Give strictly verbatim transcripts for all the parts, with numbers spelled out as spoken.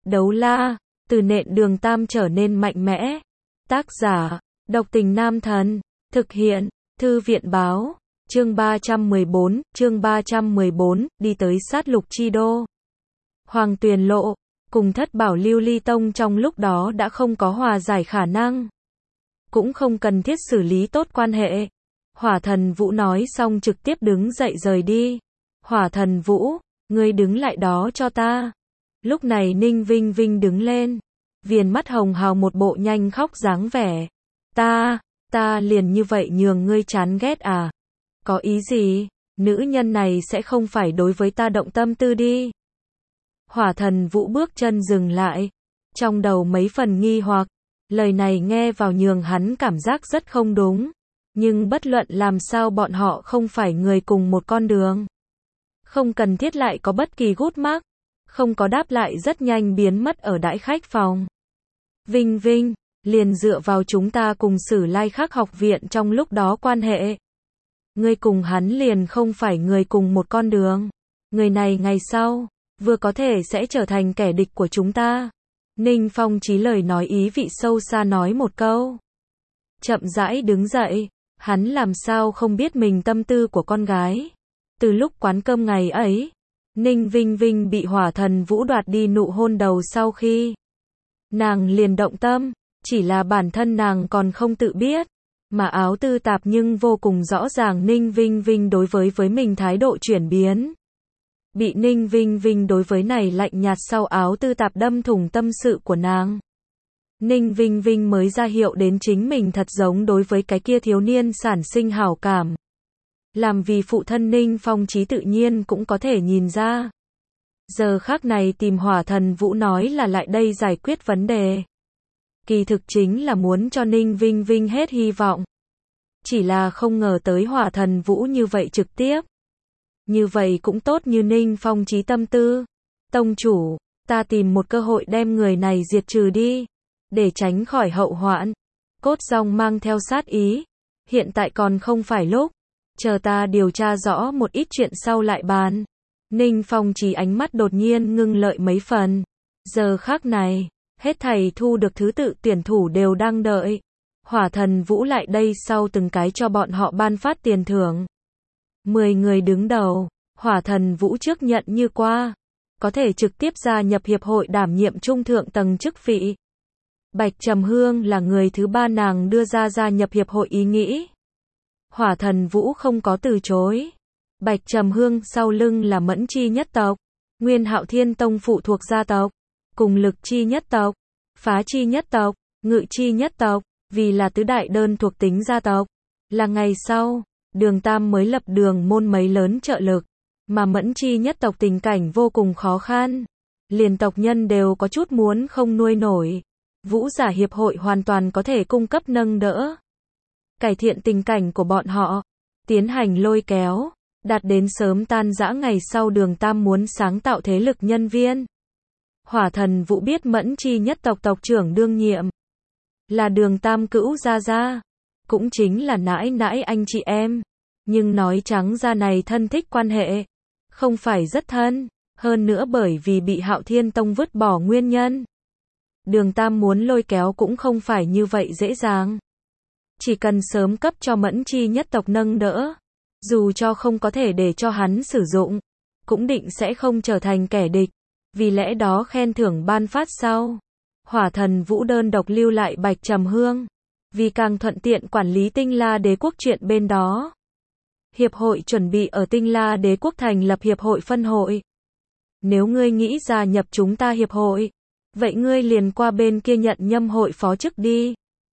Đấu la, từ nện Đường Tam trở nên mạnh mẽ. Tác giả, Độc Tình Nam Thần. Thực hiện, Thư viện Báo. Chương ba trăm mười bốn, chương ba trăm mười bốn, đi tới sát lục chi đô. Hoàng Tuyền Lộ, cùng Thất Bảo Lưu Ly Tông trong lúc đó đã không có hòa giải khả năng. Cũng không cần thiết xử lý tốt quan hệ. Hỏa Thần Vũ nói xong trực tiếp đứng dậy rời đi. Hỏa Thần Vũ, ngươi đứng lại đó cho ta. Lúc này Ninh Vinh Vinh đứng lên. Viền mắt hồng hào một bộ nhanh khóc dáng vẻ. Ta, ta liền như vậy nhường ngươi chán ghét à? Có ý gì? Nữ nhân này sẽ không phải đối với ta động tâm tư đi. Hỏa Thần Vũ bước chân dừng lại. Trong đầu mấy phần nghi hoặc. Lời này nghe vào nhường hắn cảm giác rất không đúng. Nhưng bất luận làm sao bọn họ không phải người cùng một con đường. Không cần thiết lại có bất kỳ gút mắc. Không có đáp lại rất nhanh biến mất ở đãi khách phòng. Vinh Vinh, liền dựa vào chúng ta cùng Sử Lai Khắc học viện trong lúc đó quan hệ. Ngươi cùng hắn liền không phải người cùng một con đường. Người này ngày sau, vừa có thể sẽ trở thành kẻ địch của chúng ta. Ninh Phong Chí lời nói ý vị sâu xa nói một câu. Chậm rãi đứng dậy, hắn làm sao không biết mình tâm tư của con gái. Từ lúc quán cơm ngày ấy, Ninh Vinh Vinh bị Hỏa Thần Vũ đoạt đi nụ hôn đầu sau khi nàng liền động tâm, chỉ là bản thân nàng còn không tự biết, mà Áo Tư Tạp nhưng vô cùng rõ ràng Ninh Vinh Vinh đối với với mình thái độ chuyển biến. Bị Ninh Vinh Vinh đối với này lạnh nhạt sau Áo Tư Tạp đâm thủng tâm sự của nàng. Ninh Vinh Vinh mới ra hiệu đến chính mình thật giống đối với cái kia thiếu niên sản sinh hảo cảm. Làm vì phụ thân Ninh Phong Chí tự nhiên cũng có thể nhìn ra. Giờ khắc này tìm Hỏa Thần Vũ nói là lại đây giải quyết vấn đề. Kỳ thực chính là muốn cho Ninh Vinh Vinh hết hy vọng. Chỉ là không ngờ tới Hỏa Thần Vũ như vậy trực tiếp. Như vậy cũng tốt như Ninh Phong Chí tâm tư. Tông chủ, ta tìm một cơ hội đem người này diệt trừ đi. Để tránh khỏi hậu hoạn. Cốt Dòng mang theo sát ý. Hiện tại còn không phải lúc. Chờ ta điều tra rõ một ít chuyện sau lại bàn. Ninh Phong Chí ánh mắt đột nhiên ngưng lợi mấy phần. Giờ khắc này, hết thầy thu được thứ tự tuyển thủ đều đang đợi. Hỏa Thần Vũ lại đây sau từng cái cho bọn họ ban phát tiền thưởng. Mười người đứng đầu, Hỏa Thần Vũ trước nhận như qua. Có thể trực tiếp gia nhập hiệp hội đảm nhiệm trung thượng tầng chức vị. Bạch Trầm Hương là người thứ ba nàng đưa ra gia nhập hiệp hội ý nghĩ. Hỏa Thần Vũ không có từ chối. Bạch Trầm Hương sau lưng là Mẫn Chi nhất tộc, Nguyên Hạo Thiên Tông phụ thuộc gia tộc, cùng Lực Chi nhất tộc, Phá Chi nhất tộc, Ngự Chi nhất tộc, vì là tứ đại đơn thuộc tính gia tộc. Là ngày sau, Đường Tam mới lập đường môn mấy lớn trợ lực, mà Mẫn Chi nhất tộc tình cảnh vô cùng khó khăn. Liền tộc nhân đều có chút muốn không nuôi nổi. Vũ giả hiệp hội hoàn toàn có thể cung cấp nâng đỡ. Cải thiện tình cảnh của bọn họ, tiến hành lôi kéo, đạt đến sớm tan rã ngày sau Đường Tam muốn sáng tạo thế lực nhân viên. Hỏa Thần Vũ biết Mẫn Chi nhất tộc tộc trưởng đương nhiệm là Đường Tam cữu gia gia, cũng chính là nãi nãi anh chị em, nhưng nói trắng ra này thân thích quan hệ, không phải rất thân, hơn nữa bởi vì bị Hạo Thiên Tông vứt bỏ nguyên nhân. Đường Tam muốn lôi kéo cũng không phải như vậy dễ dàng. Chỉ cần sớm cấp cho Mẫn Chi nhất tộc nâng đỡ, dù cho không có thể để cho hắn sử dụng, cũng định sẽ không trở thành kẻ địch. Vì lẽ đó khen thưởng ban phát sau, Hỏa Thần Vũ đơn độc lưu lại Bạch Trầm Hương, vì càng thuận tiện quản lý Tinh La Đế quốc chuyện bên đó. Hiệp hội chuẩn bị ở Tinh La Đế quốc thành lập hiệp hội phân hội. Nếu ngươi nghĩ gia nhập chúng ta hiệp hội, vậy ngươi liền qua bên kia nhận nhâm hội phó chức đi.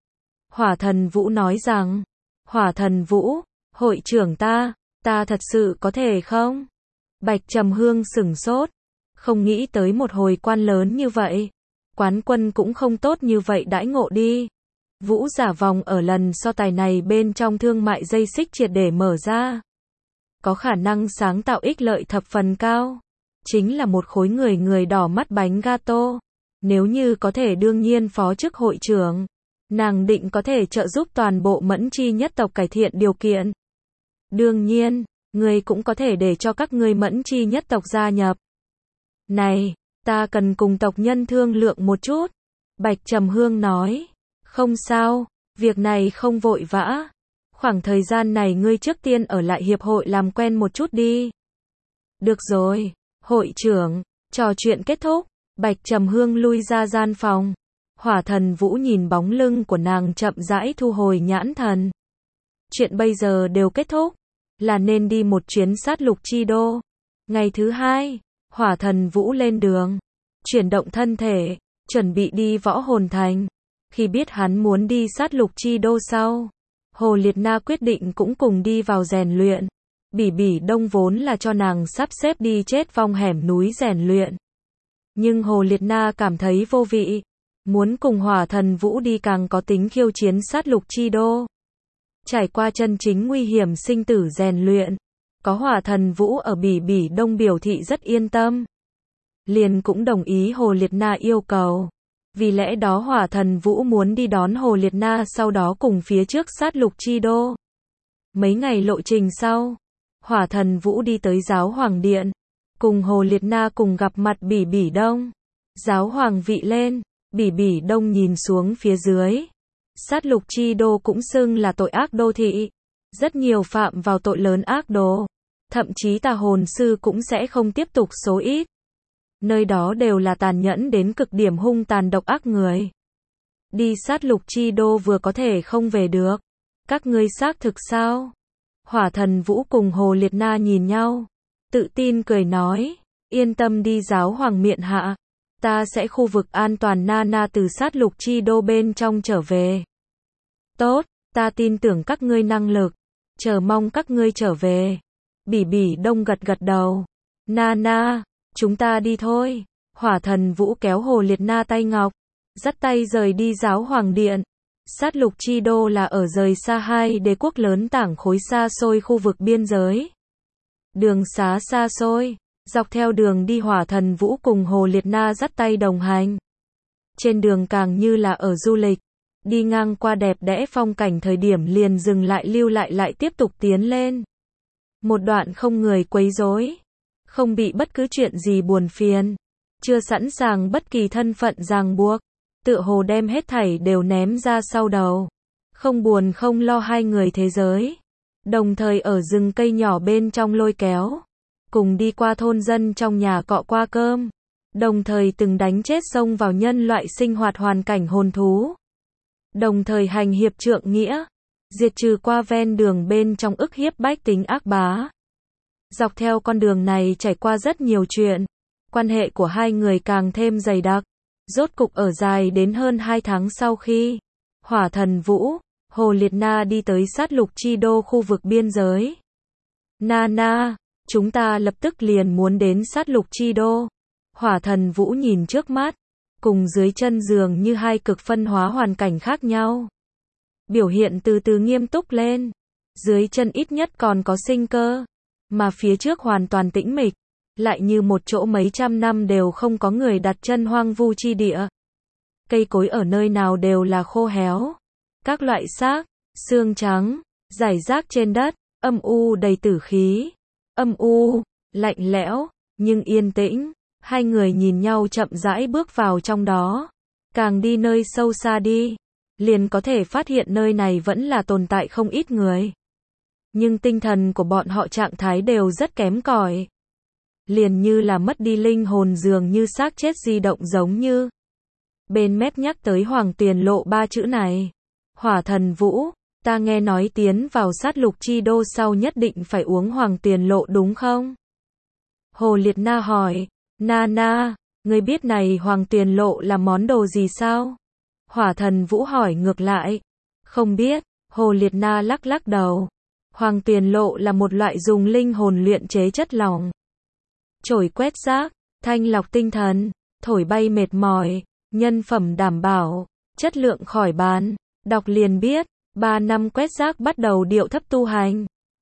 Hỏa Thần Vũ nói rằng, Hỏa Thần Vũ, hội trưởng ta, ta thật sự có thể không? Bạch Trầm Hương sửng sốt, không nghĩ tới một hồi quan lớn như vậy. Quán quân cũng không tốt như vậy đãi ngộ đi. Vũ giả vòng ở lần so tài này bên trong thương mại dây xích triệt để mở ra. Có khả năng sáng tạo ích lợi thập phần cao. Chính là một khối người người đỏ mắt bánh gato. Nếu như có thể đương nhiên phó chức hội trưởng. Nàng định có thể trợ giúp toàn bộ Mẫn Chi nhất tộc cải thiện điều kiện. Đương nhiên, người cũng có thể để cho các ngươi Mẫn Chi nhất tộc gia nhập. Này, Ta cần cùng tộc nhân thương lượng một chút. Bạch Trầm Hương nói. Không sao, việc này không vội vã. Khoảng thời gian này ngươi trước tiên ở lại hiệp hội làm quen một chút đi. Được rồi, hội trưởng. Trò chuyện kết thúc, Bạch Trầm Hương lui ra gian phòng. Hỏa Thần Vũ nhìn bóng lưng của nàng chậm rãi thu hồi nhãn thần. Chuyện bây giờ đều kết thúc, là nên đi một chuyến sát lục chi đô. Ngày thứ hai, Hỏa Thần Vũ lên đường, chuyển động thân thể, chuẩn bị đi Võ Hồn Thành. Khi biết hắn muốn đi sát lục chi đô sau, Hồ Liệt Na quyết định cũng cùng đi vào rèn luyện. Bỉ Bỉ Đông vốn là cho nàng sắp xếp đi chết vong hẻm núi rèn luyện. Nhưng Hồ Liệt Na cảm thấy vô vị, muốn cùng Hỏa Thần Vũ đi càng có tính khiêu chiến sát lục chi đô. Trải qua chân chính nguy hiểm sinh tử rèn luyện, có Hỏa Thần Vũ ở Bỉ Bỉ Đông biểu thị rất yên tâm. Liền cũng đồng ý Hồ Liệt Na yêu cầu. Vì lẽ đó Hỏa Thần Vũ muốn đi đón Hồ Liệt Na sau đó cùng phía trước sát lục chi đô. Mấy ngày lộ trình sau, Hỏa Thần Vũ đi tới Giáo Hoàng Điện, cùng Hồ Liệt Na cùng gặp mặt Bỉ Bỉ Đông. Giáo Hoàng vị lên, Bỉ Bỉ Đông nhìn xuống phía dưới. Sát lục chi đô cũng xưng là tội ác đô thị. Rất nhiều phạm vào tội lớn ác đồ. Thậm chí tà hồn sư cũng sẽ không tiếp tục số ít. Nơi đó đều là tàn nhẫn đến cực điểm hung tàn độc ác người. Đi sát lục chi đô vừa có thể không về được. Các ngươi xác thực sao? Hỏa Thần Vũ cùng Hồ Liệt Na nhìn nhau, tự tin cười nói, yên tâm đi Giáo Hoàng miện hạ, ta sẽ khu vực an toàn Na Na từ sát lục chi đô bên trong trở về. Tốt, ta tin tưởng các ngươi năng lực, chờ mong các ngươi trở về. Bỉ Bỉ Đông gật gật đầu. Na Na, chúng ta đi thôi. Hỏa Thần Vũ kéo Hồ Liệt Na tay ngọc, dắt tay rời đi Giáo Hoàng Điện. Sát lục chi đô là ở rời xa hai đế quốc lớn tảng khối xa xôi khu vực biên giới. Đường xá xa xôi, dọc theo đường đi Hỏa Thần Vũ cùng Hồ Liệt Na dắt tay đồng hành. Trên đường càng như là ở du lịch, đi ngang qua đẹp đẽ phong cảnh thời điểm liền dừng lại lưu lại lại tiếp tục tiến lên. Một đoạn không người quấy rối, không bị bất cứ chuyện gì buồn phiền, chưa sẵn sàng bất kỳ thân phận ràng buộc. Tựa hồ đem hết thảy đều ném ra sau đầu. Không buồn không lo hai người thế giới. Đồng thời ở rừng cây nhỏ bên trong lôi kéo. Cùng đi qua thôn dân trong nhà cọ qua cơm. Đồng thời từng đánh chết xông vào nhân loại sinh hoạt hoàn cảnh hồn thú. Đồng thời hành hiệp trượng nghĩa. Diệt trừ qua ven đường bên trong ức hiếp bách tính ác bá. Dọc theo con đường này trải qua rất nhiều chuyện. Quan hệ của hai người càng thêm dày đặc. Rốt cục ở dài đến hơn hai tháng sau khi Hỏa Thần Vũ, Hồ Liệt Na đi tới sát lục chi đô khu vực biên giới. Na Na, chúng ta lập tức liền muốn đến sát lục chi đô. Hỏa Thần Vũ nhìn trước mắt, cùng dưới chân dường như hai cực phân hóa hoàn cảnh khác nhau. Biểu hiện từ từ nghiêm túc lên. Dưới chân ít nhất còn có sinh cơ, mà phía trước hoàn toàn tĩnh mịch. Lại như một chỗ mấy trăm năm đều không có người đặt chân hoang vu chi địa. Cây cối ở nơi nào đều là khô héo. Các loại xác, xương trắng, rải rác trên đất, âm u đầy tử khí. Âm u, lạnh lẽo, nhưng yên tĩnh. Hai người nhìn nhau chậm rãi bước vào trong đó. Càng đi nơi sâu xa đi, liền có thể phát hiện nơi này vẫn là tồn tại không ít người. Nhưng tinh thần của bọn họ trạng thái đều rất kém cỏi. Liền như là mất đi linh hồn dường như xác chết di động giống như. Bên mép nhắc tới Hoàng Tuyền Lộ ba chữ này. Hỏa Thần Vũ, ta nghe nói tiến vào sát lục chi đô sau nhất định phải uống Hoàng Tuyền Lộ đúng không? Hồ Liệt Na hỏi, Na Na, ngươi biết này Hoàng Tuyền Lộ là món đồ gì sao? Hỏa Thần Vũ hỏi ngược lại. Không biết, Hồ Liệt Na lắc lắc đầu. Hoàng Tuyền Lộ là một loại dùng linh hồn luyện chế chất lỏng. Trổi quét rác, thanh lọc tinh thần, thổi bay mệt mỏi, nhân phẩm đảm bảo, chất lượng khỏi bàn. Đọc liền biết, ba năm quét rác bắt đầu điệu thấp tu hành.